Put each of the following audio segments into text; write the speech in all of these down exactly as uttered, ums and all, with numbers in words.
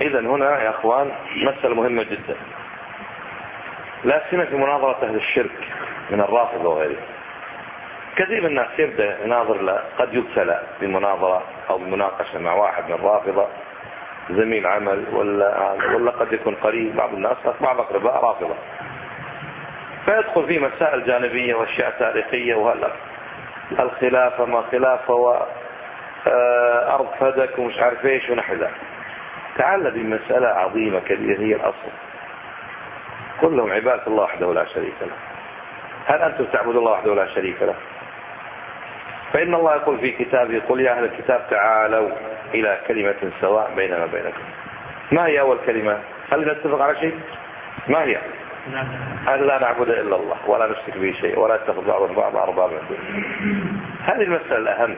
إذن هنا يا أخوان مسألة مهمة جدا، لا سيما في مناظرة أهل الشرك من الرافضة وغيره. كثير من الناس يبدأ يناظر له، قد يبتلى بمناظرة أو بمناقشة مع واحد من الرافضة، زميل عمل ولا ولا قد يكون قريب، بعض الناس بعض أقرباء رافضة، فيدخل في مسائل جانبية وأشياء تاريخية وهلا الخلافة ما خلافة وأرض فدك ومش عارف إيش ونحو ذلك. تعال بمسألة عظيمة كبيرة هي الأصل، كلهم عبادة الله وحده لا شريك له. هل أنتم تعبدون الله وحده لا شريك له؟ فإن الله يقول في كتابه قل يا أهل الكتاب تعالوا إلى كلمة سواء بيننا وبينكم. ما هي أول كلمة؟ هل نتفق على شيء؟ ما هي؟ أن لا نعبد إلا الله ولا نشرك به شيء ولا نتخذ بعض بعض أربابا من دونه. هذه المسألة الأهم.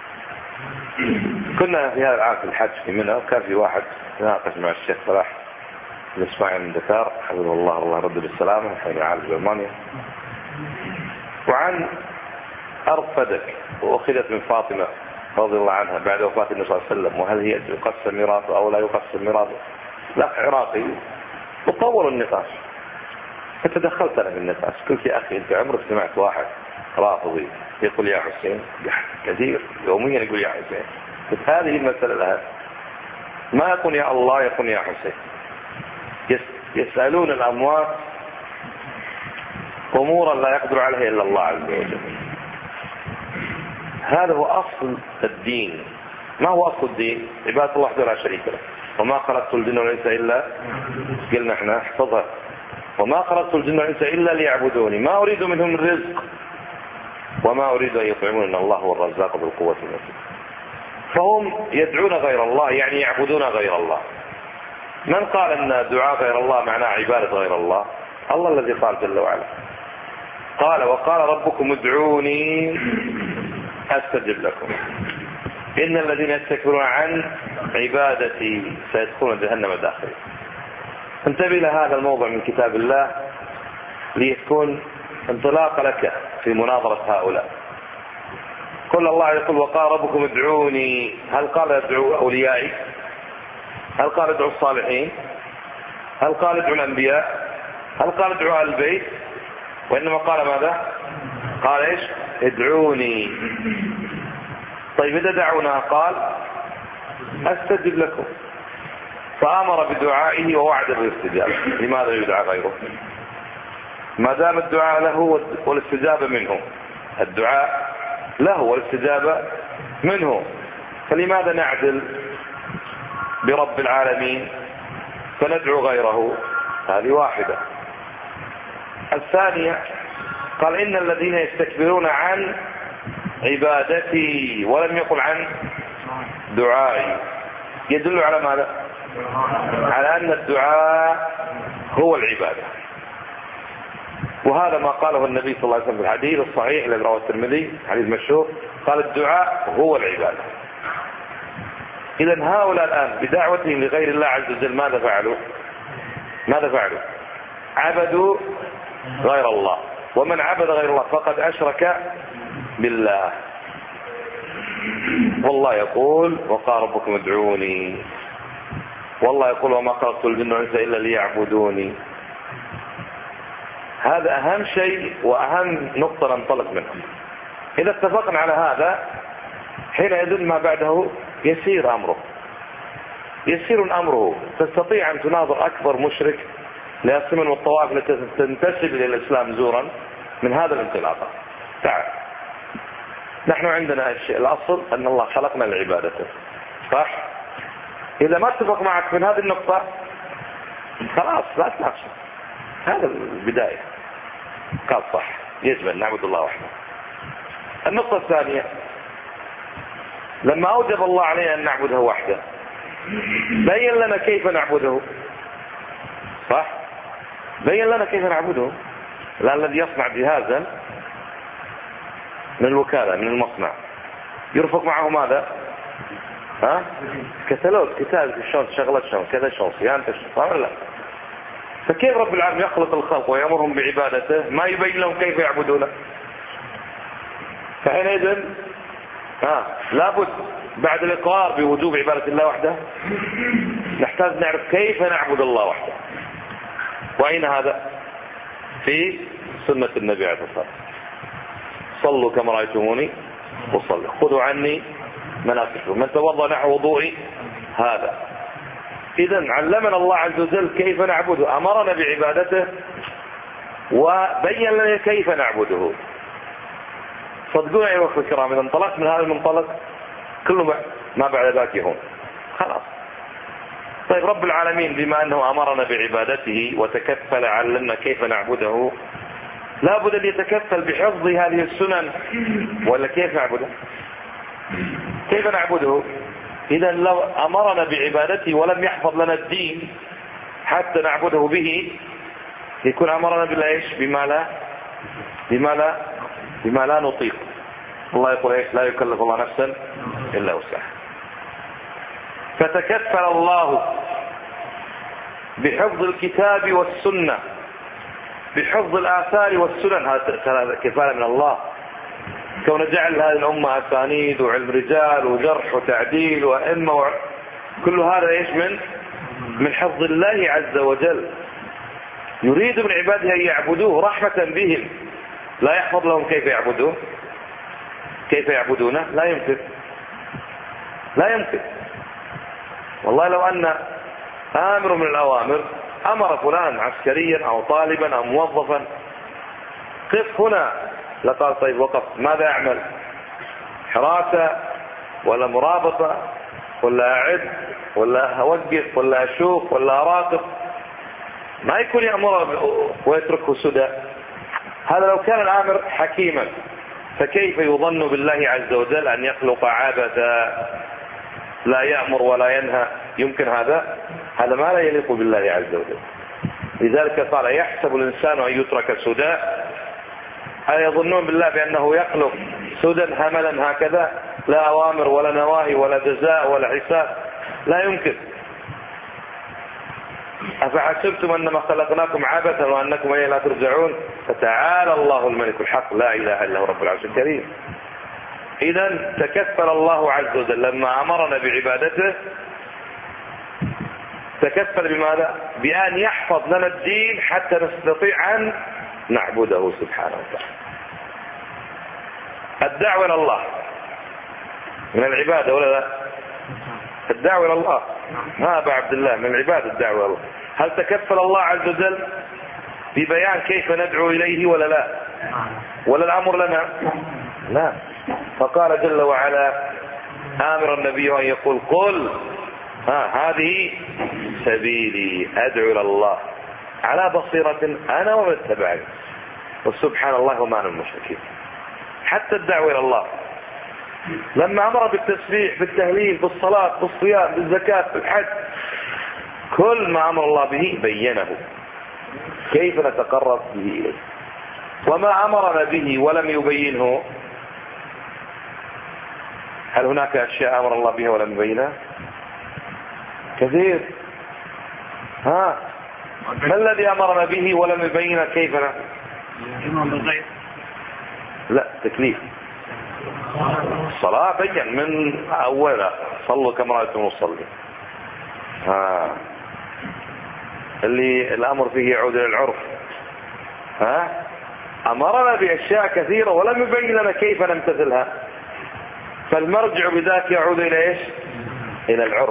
كنا في هذا العام في الحج في منى، وكان في واحد يناقش مع الشيخ صلاح الإسماعيلي من دكار حفظه الله الله رد بالسلامة حين عالج بألمانيا، وعن أرض فدك وأخذت من فاطمة رضي الله عنها بعد وفاة النبي صلى الله عليه وسلم، وهل هي يقسم ميراثه أو لا يقسم ميراثه؟ لا عراقي، وطوروا النقاش. فتدخلت أنا في النقاش، قلت يا أخي أنت عمرك سمعت واحد رافضي يقول يا حسين؟ كثير يوميا يقول يا حسين. قلت هذه المسألة الأهم، ما يقول يا الله يقول يا حسين. يسألون الأموات أمورا لا يقدر عليها إلا الله عز وجل. هذا هو أصل الدين. ما هو أصل الدين؟ عبادة الله وحده لا شريك له. وما خلقت الجن والإنس إلا، قلنا احنا احفظها، وما خلقت الجن والإنس إلا ليعبدوني ما أريد منهم من رزق وما أريد أن يطعمون إن الله هو الرزاق ذو القوة المتين. فهم يدعون غير الله، يعني يعبدون غير الله. من قال أن دعاء غير الله معناه عبادة غير الله؟ الله الذي قال جل وعلا، قال وقال ربكم ادعوني أستجب لكم إن الذين يستكبرون عن عبادتي سيدخلون جهنم داخلين. انتبه لهذا الموضع من كتاب الله ليكون انطلاق لك في مناظرة هؤلاء. كل الله يقول وقال ربكم ادعوني، هل قال ادعوا أوليائي؟ هل قال ادعوا الصالحين؟ هل قال ادعوا الأنبياء؟ هل قال ادعوا أهل البيت؟ وإنما قال ماذا؟ قال ايش؟ ادعوني. طيب إذا دعونا قال أستجب لكم، فأمر بدعائه ووعد بالاستجابة. لماذا يدعى غيره؟ ما دام الدعاء له والاستجابة منه، الدعاء له والاستجابة منه، فلماذا نعدل برب العالمين فندعو غيره؟ هذه واحدة. الثانية قال إن الذين يستكبرون عن عبادتي، ولم يقل عن دعائي، يدل على ماذا؟ على أن الدعاء هو العبادة. وهذا ما قاله النبي صلى الله عليه وسلم في الحديث الصحيح الذي رواه الترمذي، حديث مشهور، قال الدعاء هو العبادة. إذن هؤلاء الآن بدعوتهم لغير الله عز وجل ماذا فعلوا؟ ماذا فعلوا؟ عبدوا غير الله، ومن عبد غير الله فقد أشرك بالله. والله يقول وقال ربكم ادعوني، والله يقول وما خلقت الجن والإنس إلا ليعبدوني. هذا أهم شيء وأهم نقطة ننطلق منها. إذا اتفقنا على هذا حينئذ ما بعده يسير أمره، يسير أمره. تستطيع أن تناظر أكبر مشرك لأسمن والطوائف التي تنتسب إلى الإسلام زورا من هذا الانطلاق. تعال، نحن عندنا الشيء الأصل أن الله خلقنا لعبادته، صح؟ إذا ما اتفق معك من هذه النقطة خلاص لا تناقش، هذا البداية. قال صح، يجب أن نعبد الله وحده. النقطة الثانية، لما أوجب الله علينا أن نعبده وحده بين لنا كيف نعبده، صح؟ بين لنا كيف نعبده. لأن الذي يصنع جهازا من الوكالة من المصنع يرفق معه ماذا؟ ها؟ كتالوج، كتاب شلون شغلة شلون كذا شلون صيانته شلون، ولا لا؟ فكيف رب العالمين يخلق الخلق ويأمرهم بعبادته ما يبين لهم كيف يعبدونه؟ فحينئذ ها لابد بعد الإقرار بوجوب عبادة الله وحده نحتاج نعرف كيف نعبد الله وحده. وأين هذا؟ في سنة النبي عليه الصلاة والسلام. صلوا كما رأيتموني وصلوا، خذوا عني مناسككم، من توضأ نحو وضوئي هذا. إذا علمنا الله عز وجل كيف نعبده، أمرنا بعبادته وبين لنا كيف نعبده. صدقونا يا أخوة الكرام، إذا انطلقت من هذا المنطلق كل ما بعد ذاك يهون خلاص. طيب رب العالمين بما أنه أمرنا بعبادته وتكفل علمنا كيف نعبده، لا بد أن يتكفل بحفظ هذه السنن، ولا كيف نعبده؟ كيف نعبده؟ إذا لو أمرنا بعبادته ولم يحفظ لنا الدين حتى نعبده به، يكون أمرنا بالله إيش؟ بما لا بما لا بما لا نطيق. الله يقول إيش؟ لا يكلف الله نفسا إلا وسعها. فتكفل الله بحفظ الكتاب والسنة، بحفظ الآثار والسنن. هذا كفالة من الله، كون جعل هذه الأمة أسانيد وعلم رجال وجرح وتعديل وأئمة و... كل هذا إيش؟ من من حفظ الله عز وجل. يريد من عباده أن يعبدوه رحمة بهم، لا يحفظ لهم كيف يعبدوه، كيف يعبدونه، لا يمكن لا يمكن. والله لو أن آمر من الأوامر أمر فلان عسكريا أو طالبا أو موظفا قف هنا، لقال طيب وقف، ماذا أعمل؟ حراسة ولا مرابطة ولا أعد ولا أوقف ولا أشوف ولا أراقب؟ ما يكون يأمر ويتركه سدى. هذا لو كان الآمر حكيما، فكيف يظن بالله عز وجل أن يخلق عبثا لا يأمر ولا ينهى؟ يمكن هذا؟ هذا ما لا يليق بالله عز وجل. لذلك قال يحسب الإنسان أن يترك سدى. هل يظنون بالله بأنه يخلق سدى هملا هكذا، لا أوامر ولا نواهي ولا جزاء ولا حساب؟ لا يمكن. أفحسبتم أنما خلقناكم عبثا وأنكم إليه لا ترجعون؟ فتعالى الله الملك الحق لا إله إلا هو رب العرش الكريم. إذا تكفل الله عز وجل لما أمرنا بعبادته، تكفل بماذا؟ بأن يحفظ لنا الدين حتى نستطيع أن نعبده سبحانه وتعالى. الدعوة إلى الله من العبادة ولا لا؟ الدعوة إلى الله ها أبا عبد الله من العبادة الدعوة إلى الله. هل تكفل الله عز وجل ببيان كيف ندعو إليه ولا لا؟ ولا الأمر لنا؟ لا. فقال جل وعلا آمر النبي أن يقول قل ها هذه سبيلي أدعو إلى الله على بصيرة أنا ومن اتبعني وسبحان الله وما أنا المشركين. حتى الدعوة إلى الله لما أمر بالتسبيح بالتهليل بالصلاة بالصيام بالزكاة بالحج، كل ما أمر الله به بينه كيف نتقرب به إليه. وما أمرنا به ولم يبينه، هل هناك أشياء أمر الله بها ولم يبينها؟ كثير. ها ما الذي أمرنا به ولم يبين كيف ن... لا تكليف. الصلاة بين من أولها صلوا كما رأيتم وصلي. ها اللي الأمر فيه يعود إلى العرف. ها أمرنا بأشياء كثيرة ولم يبين لنا كيف نمتثلها، فالمرجع بذاك يعود إلى إيش؟ إلى العرف.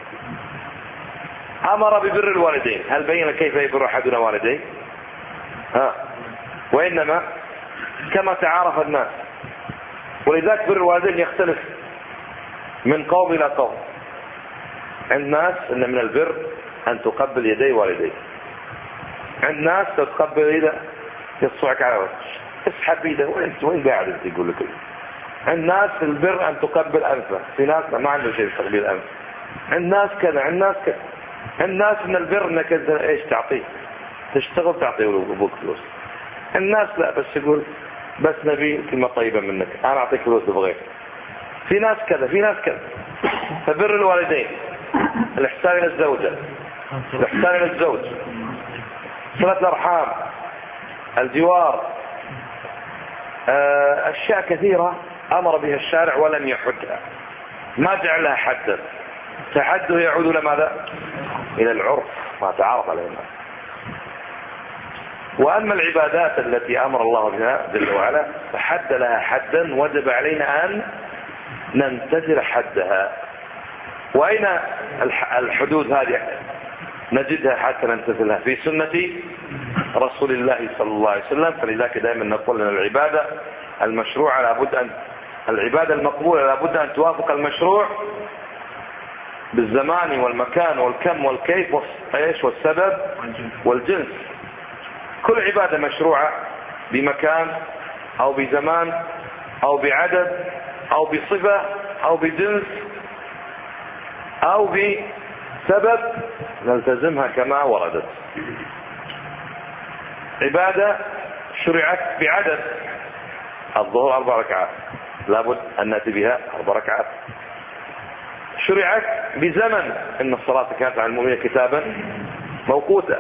أمر ببر الوالدين، هل بين كيف يبر أحدنا والديه؟ ها وإنما كما تعارف الناس. ولذلك بر الوالدين يختلف من قوم إلى قوم. عند ناس إن من البر أن تقبل يدي والديك، عند ناس تقبل إذا يصعك على وجهك اسحب إيده وين وين قاعد أنت يقول لك. عند ناس البر أن تقبل أنفه، في ناس ما عنده شيء تقبيل أنف. عند ناس كذا عند ناس كذا. الناس من البر انك ايش تعطيه، تشتغل تعطيه ابوك فلوس. الناس لا بس يقول بس نبي كلمة طيبة منك انا اعطيك فلوس بغير. في ناس كذا في ناس كذا. فبر الوالدين، الاحسان الى الزوجة، الاحسان الى الزوج، صلة الارحام، الجوار، اشياء كثيرة امر بها الشارع ولم يحدها، ما جعلها حدا. تحده يعود لماذا؟ إلى العرف ما تعارف عليه الناس. وأما العبادات التي أمر الله بها جل وعلا فحد لها حدا وجب علينا أن نمتثل حدها. وأين الحدود هذه نجدها حتى نمتثلها؟ في سنة رسول الله صلى الله عليه وسلم. فلذلك دائما نقول أن العبادة المشروعة لابد أن العبادة المقبولة لابد أن توافق المشروع بالزمان والمكان والكم والكيف والسبب والجنس. كل عبادة مشروعة بمكان أو بزمان أو بعدد أو بصفة أو بجنس أو بسبب نلتزمها كما وردت. عبادة شرعت بعدد، الظهر أربع ركعات لابد أن نأتي بها أربع ركعات. شرعت بزمن، إن الصلاة كانت على المؤمنين كتابا موقوتا،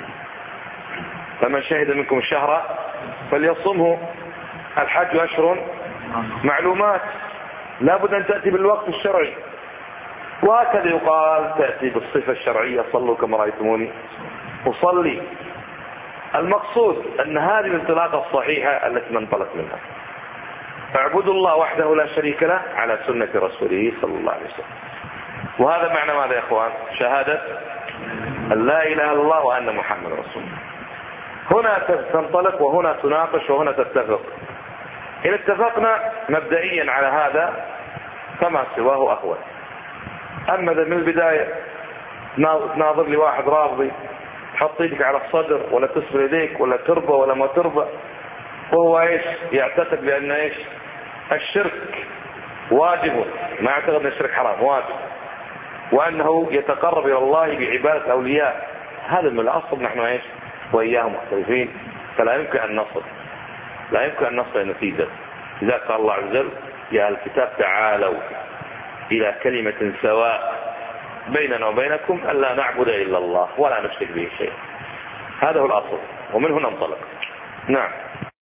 فمن شهد منكم الشهر فليصمه. الحج أشهر معلومات لابد أن تأتي بالوقت الشرعي. وهكذا يقال تأتي بالصفة الشرعية صلوا كما رأيتموني أصلي. المقصود أن هذه الانطلاقة الصحيحة التي ننطلق منها اعبدوا الله وحده لا شريك له على سنة رسوله صلى الله عليه وسلم. وهذا معنى ماذا يا اخوان؟ شهادة أن لا إله إلا الله وأن محمد رسول الله. هنا تنطلق وهنا تناقش وهنا تتفق. إن اتفقنا مبدئيا على هذا فما سواه أهون. أما إذا من البداية تناظر لي واحد رافضي تحط يدك على الصدر ولا تسفل يديك ولا تربى ولا ما تربى، وهو ايش يعتقد بأن ايش الشرك واجب، ما يعتقد أن الشرك حرام واجب، وأنه يتقرب إلى الله بعبادة أولياء، هذا من الأصل نحن ايش وإياهم مختلفين. فلا يمكن أن نصل لا يمكن أن نصل نتيجة. إذا قال الله عز وجل يا أهل الكتاب تعالوا إلى كلمة سواء بيننا وبينكم ألا نعبد إلا الله ولا نشرك به شيء. هذا هو الأصل ومن هنا انطلق. نعم.